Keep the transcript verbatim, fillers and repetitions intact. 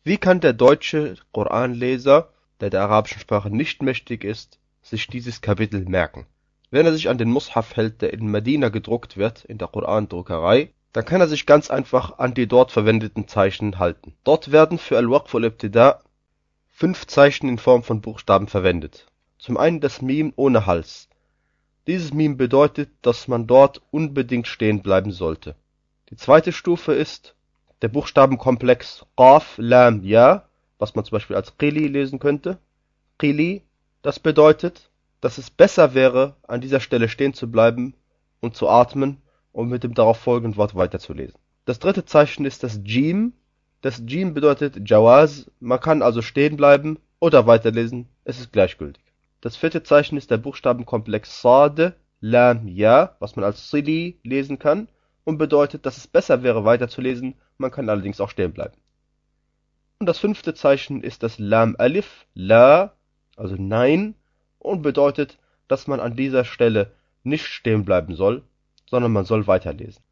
Wie kann der deutsche Koranleser, der der arabischen Sprache nicht mächtig ist, sich dieses Kapitel merken? Wenn er sich an den Mushaf hält, der in Medina gedruckt wird, in der Korandruckerei, dann kann er sich ganz einfach an die dort verwendeten Zeichen halten. Dort werden für Al-Waqf wal-Ibtida fünf Zeichen in Form von Buchstaben verwendet. Zum einen das Mim ohne Hals. Dieses Mim bedeutet, dass man dort unbedingt stehen bleiben sollte. Die zweite Stufe ist der Buchstabenkomplex Qaf, Lam, Ya, was man zum Beispiel als Qili lesen könnte. Qili, das bedeutet, dass es besser wäre, an dieser Stelle stehen zu bleiben und zu atmen und mit dem darauf folgenden Wort weiterzulesen. Das dritte Zeichen ist das Jim. Das Jim bedeutet Jawaz, man kann also stehen bleiben oder weiterlesen, es ist gleichgültig. Das vierte Zeichen ist der Buchstabenkomplex Sad, Lam, Ya, was man als Sili lesen kann und bedeutet, dass es besser wäre weiterzulesen, man kann allerdings auch stehen bleiben. Und das fünfte Zeichen ist das Lam Alif, La, also Nein, und bedeutet, dass man an dieser Stelle nicht stehen bleiben soll, sondern man soll weiterlesen.